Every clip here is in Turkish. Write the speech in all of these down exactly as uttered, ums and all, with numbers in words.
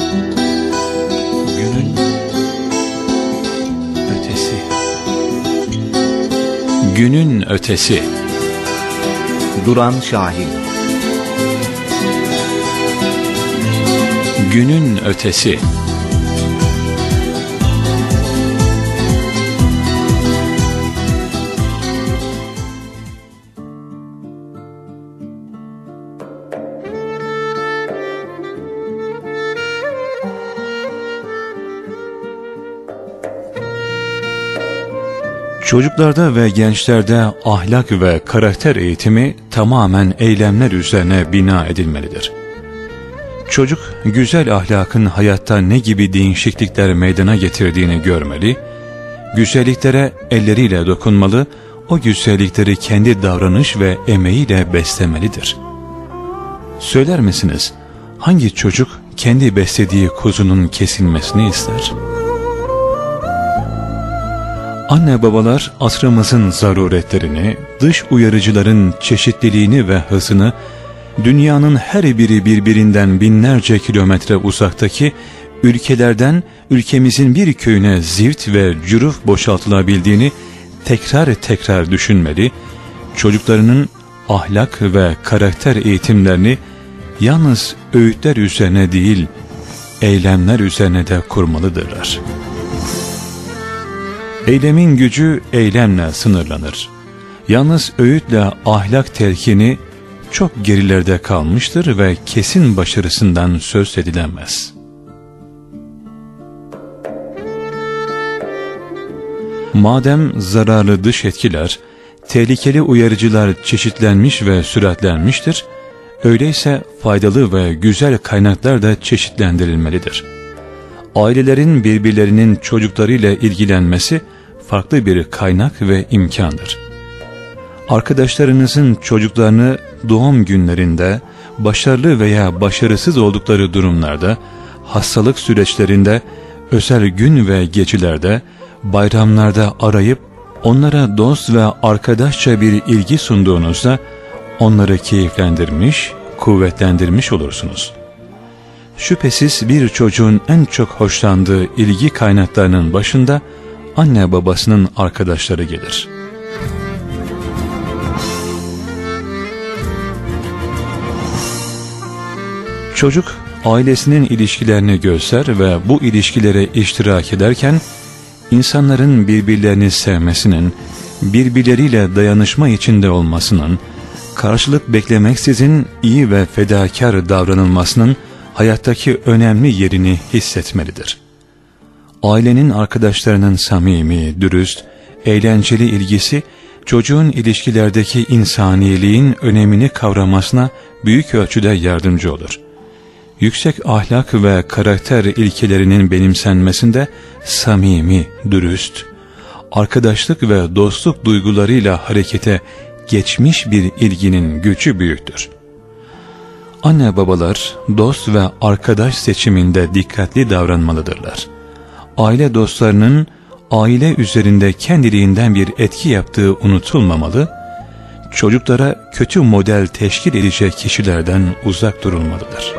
Günün ötesi. Günün ötesi. Duran Şahin. Günün ötesi. Çocuklarda ve gençlerde ahlak ve karakter eğitimi tamamen eylemler üzerine bina edilmelidir. Çocuk, güzel ahlakın hayatta ne gibi değişiklikler meydana getirdiğini görmeli, güzelliklere elleriyle dokunmalı, o güzellikleri kendi davranış ve emeğiyle beslemelidir. Söyler misiniz, hangi çocuk kendi beslediği kuzunun kesilmesini ister? Anne babalar asrımızın zaruretlerini, dış uyarıcıların çeşitliliğini ve hızını, dünyanın her biri birbirinden binlerce kilometre uzaktaki ülkelerden ülkemizin bir köyüne zift ve cüruf boşaltılabildiğini tekrar tekrar düşünmeli, çocuklarının ahlak ve karakter eğitimlerini yalnız öğütler üzerine değil, eylemler üzerine de kurmalıdırlar. Eylemin gücü eylemle sınırlanır. Yalnız öğütle ahlak telkini çok gerilerde kalmıştır ve kesin başarısından söz edilemez. Madem zararlı dış etkiler, tehlikeli uyarıcılar çeşitlenmiş ve süratlenmiştir, öyleyse faydalı ve güzel kaynaklar da çeşitlendirilmelidir. Ailelerin birbirlerinin çocuklarıyla ilgilenmesi farklı bir kaynak ve imkandır. Arkadaşlarınızın çocuklarını doğum günlerinde, başarılı veya başarısız oldukları durumlarda, hastalık süreçlerinde, özel gün ve gecelerde, bayramlarda arayıp onlara dost ve arkadaşça bir ilgi sunduğunuzda onları keyiflendirmiş, kuvvetlendirmiş olursunuz. Şüphesiz bir çocuğun en çok hoşlandığı ilgi kaynaklarının başında anne babasının arkadaşları gelir. Çocuk ailesinin ilişkilerini gözler ve bu ilişkilere iştirak ederken insanların birbirlerini sevmesinin, birbirleriyle dayanışma içinde olmasının, karşılık beklemeksizin iyi ve fedakar davranılmasının hayattaki önemli yerini hissetmelidir. Ailenin arkadaşlarının samimi, dürüst, eğlenceli ilgisi çocuğun ilişkilerdeki insaniliğin önemini kavramasına büyük ölçüde yardımcı olur. Yüksek ahlak ve karakter ilkelerinin benimsenmesinde samimi, dürüst, arkadaşlık ve dostluk duygularıyla harekete geçmiş bir ilginin gücü büyüktür. Anne babalar dost ve arkadaş seçiminde dikkatli davranmalıdırlar. Aile dostlarının aile üzerinde kendiliğinden bir etki yaptığı unutulmamalı, çocuklara kötü model teşkil edecek kişilerden uzak durulmalıdır.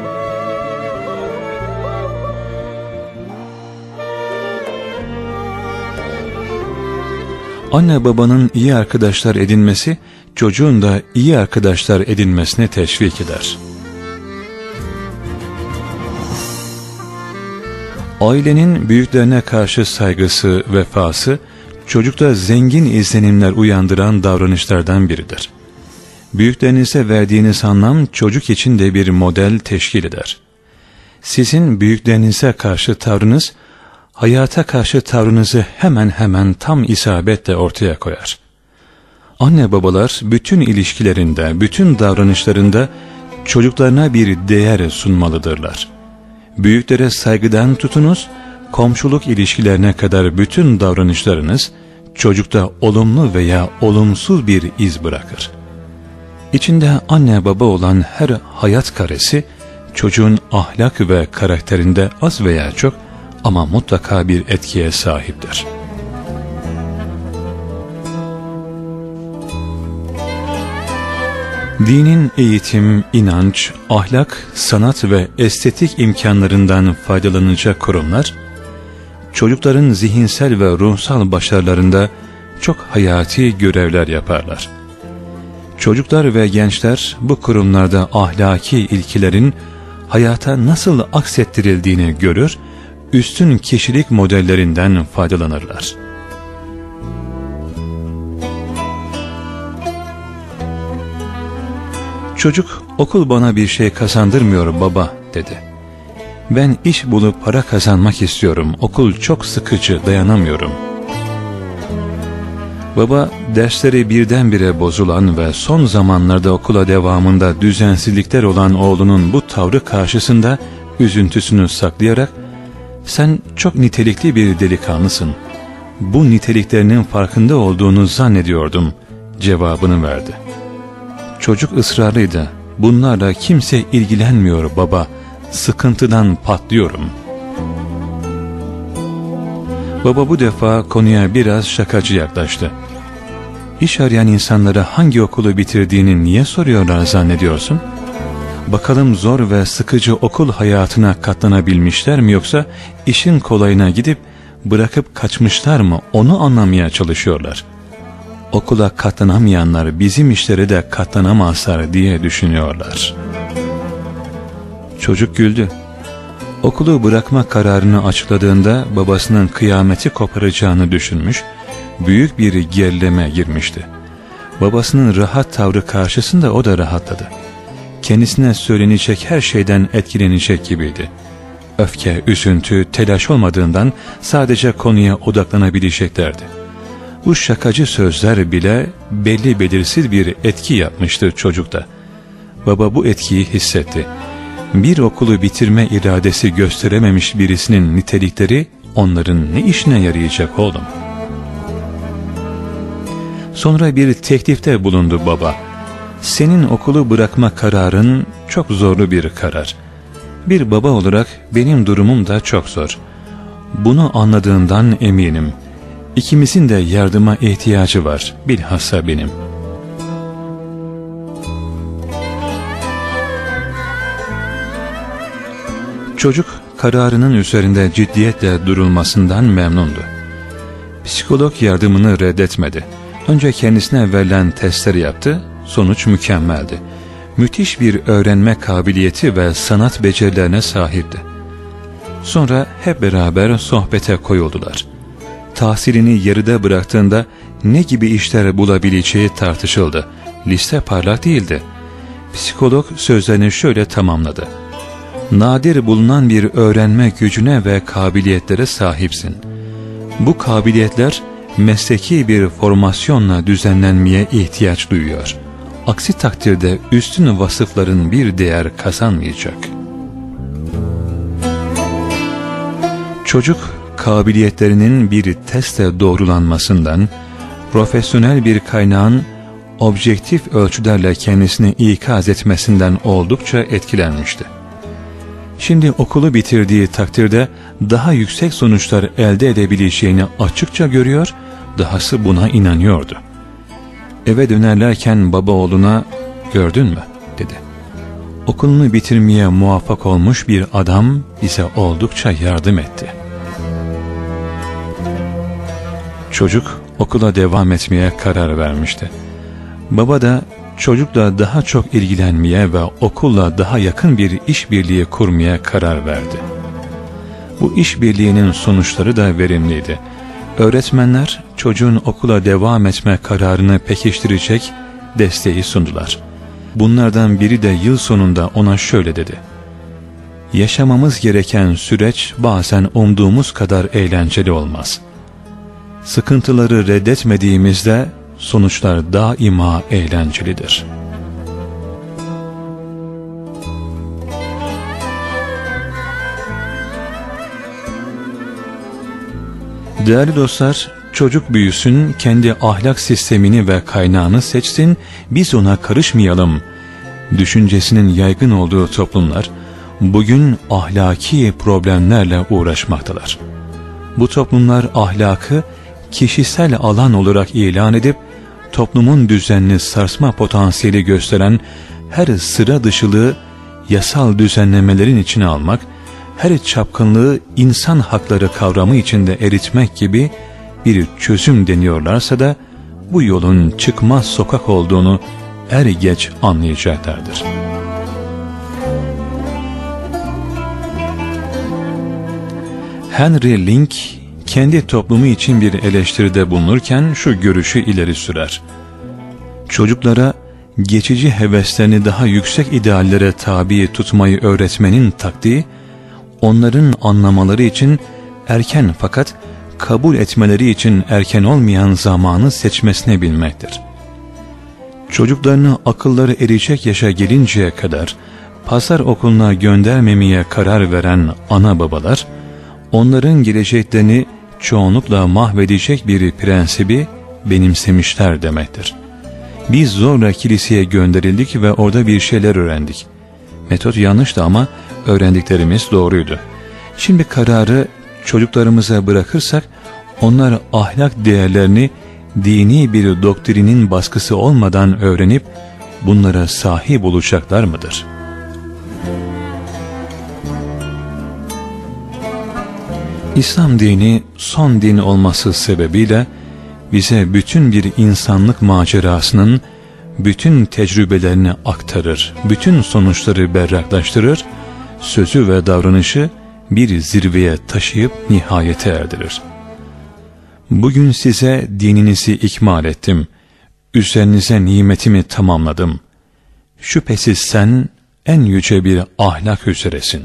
Anne babanın iyi arkadaşlar edinmesi, çocuğun da iyi arkadaşlar edinmesine teşvik eder. Ailenin büyüklerine karşı saygısı, vefası, çocukta zengin izlenimler uyandıran davranışlardan biridir. Büyüklerinize verdiğiniz anlam çocuk için de bir model teşkil eder. Sizin büyüklerinize karşı tavrınız, hayata karşı tavrınızı hemen hemen tam isabetle ortaya koyar. Anne babalar bütün ilişkilerinde, bütün davranışlarında çocuklarına bir değer sunmalıdırlar. Büyüklere saygıdan tutunuz, komşuluk ilişkilerine kadar bütün davranışlarınız çocukta olumlu veya olumsuz bir iz bırakır. İçinde anne baba olan her hayat karesi çocuğun ahlak ve karakterinde az veya çok ama mutlaka bir etkiye sahiptir. Dinin eğitim, inanç, ahlak, sanat ve estetik imkanlarından faydalanacak kurumlar, çocukların zihinsel ve ruhsal başarılarında çok hayati görevler yaparlar. Çocuklar ve gençler bu kurumlarda ahlaki ilkelerin hayata nasıl aksettirildiğini görür, üstün kişilik modellerinden faydalanırlar. Çocuk, okul bana bir şey kazandırmıyor baba dedi. Ben iş bulup para kazanmak istiyorum, okul çok sıkıcı, dayanamıyorum. Baba, dersleri birdenbire bozulan ve son zamanlarda okula devamında düzensizlikler olan oğlunun bu tavrı karşısında üzüntüsünü saklayarak, sen çok nitelikli bir delikanlısın, bu niteliklerinin farkında olduğunu zannediyordum cevabını verdi. Çocuk ısrarlıydı. Bunlarla kimse ilgilenmiyor baba. Sıkıntıdan patlıyorum. Baba bu defa konuya biraz şakacı yaklaştı. İş arayan insanlara hangi okulu bitirdiğini niye soruyorlar zannediyorsun? Bakalım zor ve sıkıcı okul hayatına katlanabilmişler mi, yoksa işin kolayına gidip bırakıp kaçmışlar mı, onu anlamaya çalışıyorlar. Okula katlanamayanlar bizim işlere de katlanamazlar diye düşünüyorlar. Çocuk güldü. Okulu bırakma kararını açıkladığında babasının kıyameti koparacağını düşünmüş, büyük bir gerileme girmişti. Babasının rahat tavrı karşısında o da rahatladı. Kendisine söylenecek her şeyden etkilenecek gibiydi. Öfke, üzüntü, telaş olmadığından sadece konuya odaklanabileceklerdi. Bu şakacı sözler bile belli belirsiz bir etki yapmıştı çocukta. Baba bu etkiyi hissetti. Bir okulu bitirme iradesi gösterememiş birisinin nitelikleri onların ne işine yarayacak oğlum? Sonra bir teklifte bulundu baba. Senin okulu bırakma kararın çok zorlu bir karar. Bir baba olarak benim durumum da çok zor. Bunu anladığından eminim. İkimizin de yardıma ihtiyacı var, bilhassa benim. Çocuk kararının üzerinde ciddiyetle durulmasından memnundu. Psikolog yardımını reddetmedi. Önce kendisine verilen testleri yaptı, sonuç mükemmeldi. Müthiş bir öğrenme kabiliyeti ve sanat becerilerine sahipti. Sonra hep beraber sohbete koyuldular. Tahsilini yarıda bıraktığında ne gibi işler bulabileceği tartışıldı. Liste parlak değildi. Psikolog sözlerini şöyle tamamladı. Nadir bulunan bir öğrenme gücüne ve kabiliyetlere sahipsin. Bu kabiliyetler mesleki bir formasyonla düzenlenmeye ihtiyaç duyuyor. Aksi takdirde üstün vasıfların bir değer kazanmayacak. Çocuk, kabiliyetlerinin bir testle doğrulanmasından, profesyonel bir kaynağın objektif ölçülerle kendisini ikaz etmesinden oldukça etkilenmişti. Şimdi okulu bitirdiği takdirde daha yüksek sonuçlar elde edebileceğini açıkça görüyor, dahası buna inanıyordu. Eve dönerlerken baba oğluna, gördün mü dedi. Okulunu bitirmeye muvaffak olmuş bir adam bize oldukça yardım etti. Çocuk okula devam etmeye karar vermişti. Baba da çocukla daha çok ilgilenmeye ve okulla daha yakın bir işbirliği kurmaya karar verdi. Bu işbirliğinin sonuçları da verimliydi. Öğretmenler çocuğun okula devam etme kararını pekiştirecek desteği sundular. Bunlardan biri de yıl sonunda ona şöyle dedi. Yaşamamız gereken süreç bazen umduğumuz kadar eğlenceli olmaz. Sıkıntıları reddetmediğimizde sonuçlar daima eğlencelidir. Değerli dostlar, çocuk büyüsün, kendi ahlak sistemini ve kaynağını seçsin, biz ona karışmayalım düşüncesinin yaygın olduğu toplumlar bugün ahlaki problemlerle uğraşmaktalar. Bu toplumlar ahlakı kişisel alan olarak ilan edip toplumun düzenini sarsma potansiyeli gösteren her sıra dışılığı yasal düzenlemelerin içine almak, her çapkınlığı insan hakları kavramı içinde eritmek gibi bir çözüm deniyorlarsa da bu yolun çıkmaz sokak olduğunu er geç anlayacaklardır. Henry Link kendi toplumu için bir eleştiride bulunurken şu görüşü ileri sürer. Çocuklara geçici heveslerini daha yüksek ideallere tabi tutmayı öğretmenin taktiği, onların anlamaları için erken fakat kabul etmeleri için erken olmayan zamanı seçmesini bilmektir. Çocuklarını akılları eriyecek yaşa gelinceye kadar pazar okuluna göndermemeye karar veren ana babalar, onların geleceklerini çoğunlukla mahvedecek bir prensibi benimsemişler demektir. Biz zorla kiliseye gönderildik ve orada bir şeyler öğrendik. Metot yanlıştı ama öğrendiklerimiz doğruydu. Şimdi kararı çocuklarımıza bırakırsak, onlar ahlak değerlerini dini bir doktrinin baskısı olmadan öğrenip bunlara sahip olacaklar mıdır? İslam dini son din olması sebebiyle bize bütün bir insanlık macerasının bütün tecrübelerini aktarır, bütün sonuçları berraklaştırır, sözü ve davranışı bir zirveye taşıyıp nihayete erdirir. Bugün size dininizi ikmal ettim, üzerinize nimetimi tamamladım. Şüphesiz sen en yüce bir ahlak üzeresin.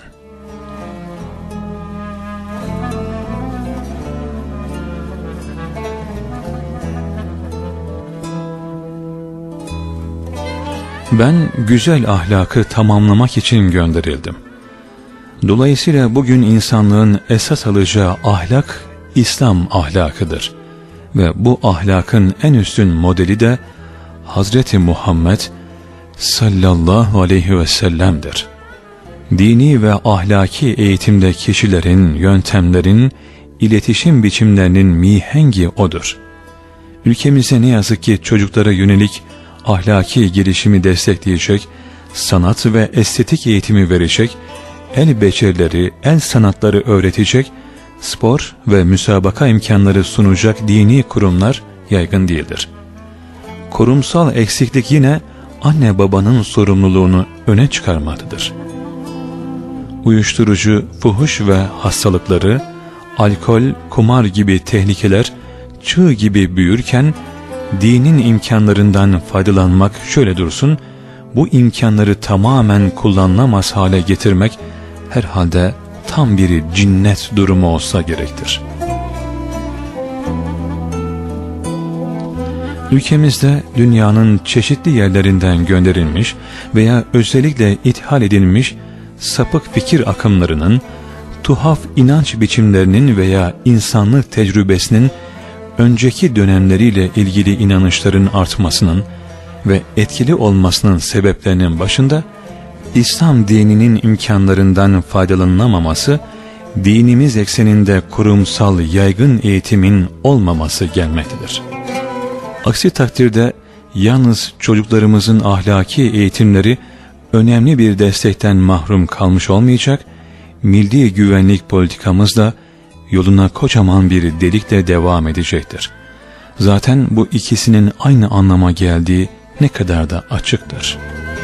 Ben güzel ahlakı tamamlamak için gönderildim. Dolayısıyla bugün insanlığın esas alacağı ahlak İslam ahlakıdır. Ve bu ahlakın en üstün modeli de Hazreti Muhammed sallallahu aleyhi ve sellem'dir. Dini ve ahlaki eğitimde kişilerin, yöntemlerin, iletişim biçimlerinin mihengi odur. Ülkemizde ne yazık ki çocuklara yönelik ahlaki gelişimi destekleyecek, sanat ve estetik eğitimi verecek, el becerileri, el sanatları öğretecek, spor ve müsabaka imkanları sunacak dini kurumlar yaygın değildir. Kurumsal eksiklik yine anne babanın sorumluluğunu öne çıkarmaktadır. Uyuşturucu, fuhuş ve hastalıkları, alkol, kumar gibi tehlikeler çığ gibi büyürken, dinin imkanlarından faydalanmak şöyle dursun, bu imkanları tamamen kullanılamaz hale getirmek herhalde tam bir cinnet durumu olsa gerektir. Ülkemizde dünyanın çeşitli yerlerinden gönderilmiş veya özellikle ithal edilmiş sapık fikir akımlarının, tuhaf inanç biçimlerinin veya insanlık tecrübesinin önceki dönemleriyle ilgili inanışların artmasının ve etkili olmasının sebeplerinin başında İslam dininin imkanlarından faydalanılamaması, dinimiz ekseninde kurumsal yaygın eğitimin olmaması gelmektedir. Aksi takdirde yalnız çocuklarımızın ahlaki eğitimleri önemli bir destekten mahrum kalmış olmayacak, milli güvenlik politikamız da yoluna kocaman bir delikle devam edecektir. Zaten bu ikisinin aynı anlama geldiği ne kadar da açıktır.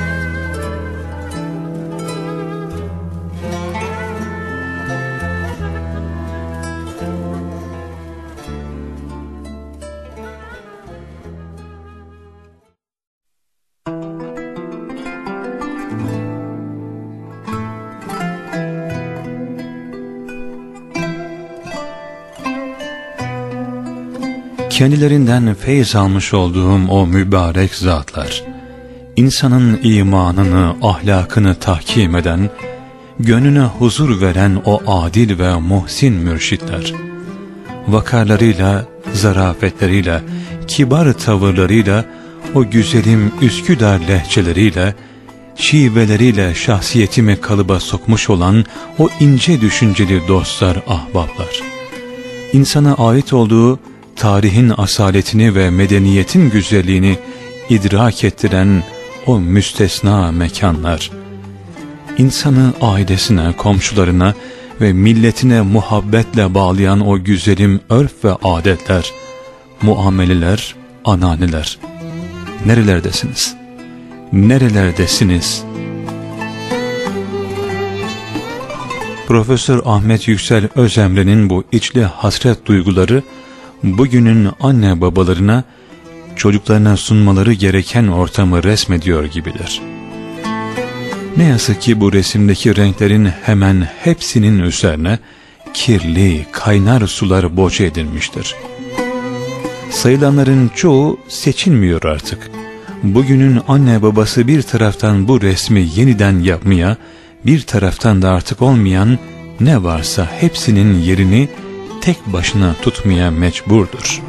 Kendilerinden feyz almış olduğum o mübarek zatlar, insanın imanını, ahlakını tahkim eden, gönlüne huzur veren o adil ve muhsin mürşitler, vakarlarıyla, zarafetleriyle, kibar tavırlarıyla, o güzelim Üsküdar lehçeleriyle, şiveleriyle şahsiyetimi kalıba sokmuş olan o ince düşünceli dostlar, ahbaplar, insana ait olduğu tarihin asaletini ve medeniyetin güzelliğini idrak ettiren o müstesna mekanlar, insanı ailesine, komşularına ve milletine muhabbetle bağlayan o güzelim örf ve adetler, muameleler, ananeler, nerelerdesiniz? Nerelerdesiniz? Profesör Ahmet Yüksel Özemre'nin bu içli hasret duyguları, bugünün anne babalarına, çocuklarına sunmaları gereken ortamı resmediyor gibidir. Ne yazık ki bu resimdeki renklerin hemen hepsinin üzerine kirli, kaynar sular boca edilmiştir. Sayılanların çoğu seçilmiyor artık. Bugünün anne babası bir taraftan bu resmi yeniden yapmaya, bir taraftan da artık olmayan ne varsa hepsinin yerini tek başına tutmaya mecburdur.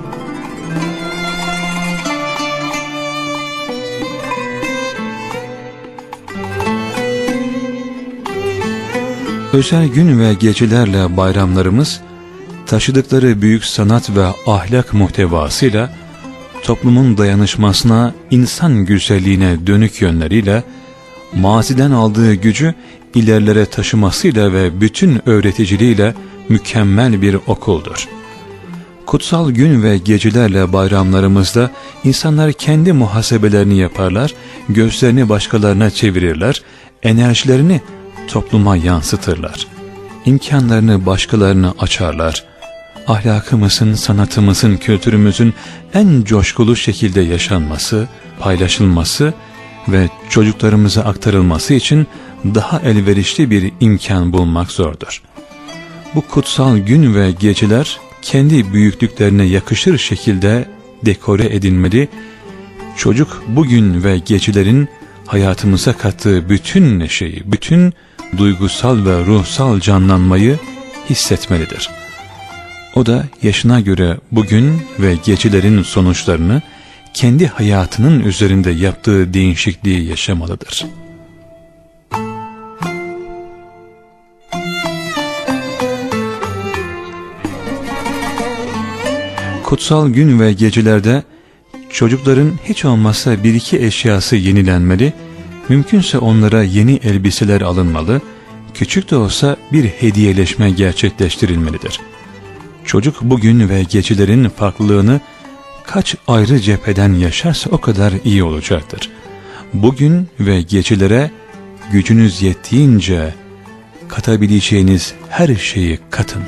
Özel gün ve gecelerle bayramlarımız, taşıdıkları büyük sanat ve ahlak muhtevasıyla, toplumun dayanışmasına, insan güzelliğine dönük yönleriyle, maziden aldığı gücü ilerlere taşımasıyla ve bütün öğreticiliğiyle mükemmel bir okuldur. Kutsal gün ve gecelerle bayramlarımızda insanlar kendi muhasebelerini yaparlar, gözlerini başkalarına çevirirler, enerjilerini topluma yansıtırlar. İmkanlarını başkalarına açarlar. Ahlakımızın, sanatımızın, kültürümüzün en coşkulu şekilde yaşanması, paylaşılması ve çocuklarımıza aktarılması için daha elverişli bir imkan bulmak zordur. Bu kutsal gün ve geceler kendi büyüklüklerine yakışır şekilde dekore edilmeli. Çocuk bugün ve gecelerin hayatımıza kattığı bütün neşeyi, bütün duygusal ve ruhsal canlanmayı hissetmelidir. O da yaşına göre bugün ve gecelerin sonuçlarını kendi hayatının üzerinde yaptığı değişikliği yaşamalıdır. Kutsal gün ve gecelerde çocukların hiç olmazsa bir iki eşyası yenilenmeli, mümkünse onlara yeni elbiseler alınmalı, küçük de olsa bir hediyeleşme gerçekleştirilmelidir. Çocuk bugün ve gecelerin farklılığını kaç ayrı cepheden yaşarsa o kadar iyi olacaktır. Bugün ve gecelere gücünüz yettiğince katabileceğiniz her şeyi katın.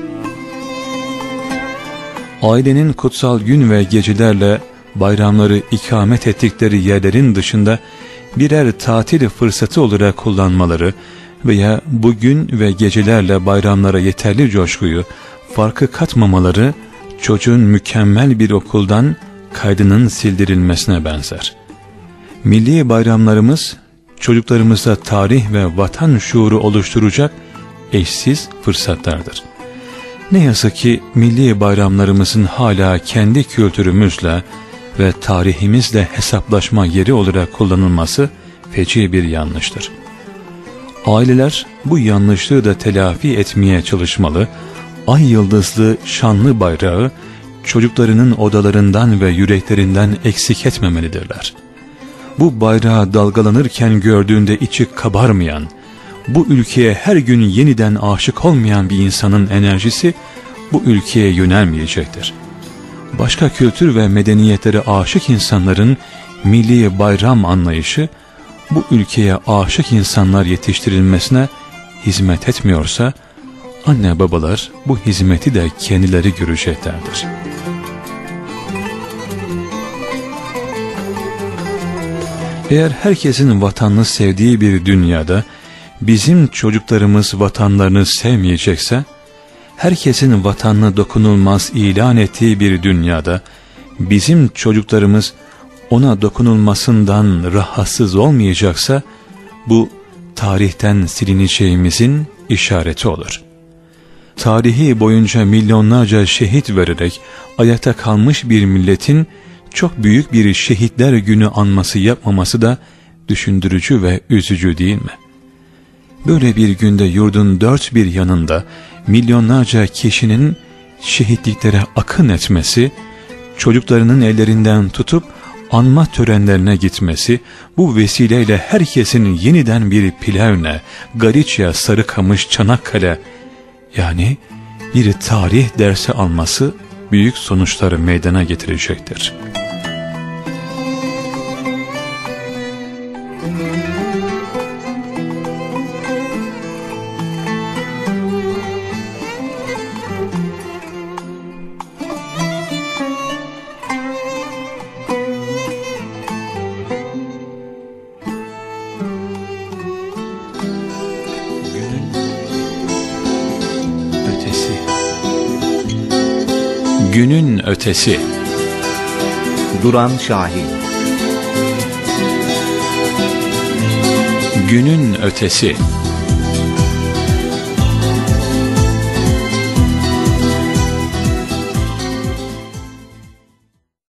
Ailenin kutsal gün ve gecelerle bayramları ikamet ettikleri yerlerin dışında birer tatil fırsatı olarak kullanmaları veya bugün ve gecelerle bayramlara yeterli coşkuyu, farkı katmamaları çocuğun mükemmel bir okuldan kaydının sildirilmesine benzer. Milli bayramlarımız çocuklarımızda tarih ve vatan şuuru oluşturacak eşsiz fırsatlardır. Ne yazık ki milli bayramlarımızın hala kendi kültürümüzle ve tarihimizle hesaplaşma yeri olarak kullanılması feci bir yanlıştır. Aileler bu yanlışlığı da telafi etmeye çalışmalı, ay yıldızlı şanlı bayrağı çocuklarının odalarından ve yüreklerinden eksik etmemelidirler. Bu bayrağı dalgalanırken gördüğünde içi kabarmayan, bu ülkeye her gün yeniden aşık olmayan bir insanın enerjisi bu ülkeye yönelmeyecektir. Başka kültür ve medeniyetlere aşık insanların milli bayram anlayışı bu ülkeye aşık insanlar yetiştirilmesine hizmet etmiyorsa, anne babalar bu hizmeti de kendileri göreceklerdir. Eğer herkesin vatanını sevdiği bir dünyada bizim çocuklarımız vatanlarını sevmeyecekse, herkesin vatanını dokunulmaz ilan ettiği bir dünyada bizim çocuklarımız ona dokunulmasından rahatsız olmayacaksa, bu tarihten silineceğimizin işareti olur. Tarihi boyunca milyonlarca şehit vererek ayakta kalmış bir milletin çok büyük bir şehitler günü anması yapmaması da düşündürücü ve üzücü değil mi? Böyle bir günde yurdun dört bir yanında milyonlarca kişinin şehitliklere akın etmesi, çocuklarının ellerinden tutup anma törenlerine gitmesi, bu vesileyle herkesin yeniden bir Plevne, Galicia, Sarıkamış, Çanakkale, yani bir tarih dersi alması büyük sonuçları meydana getirecektir. Günün ötesi. Duran Şahin. Günün ötesi.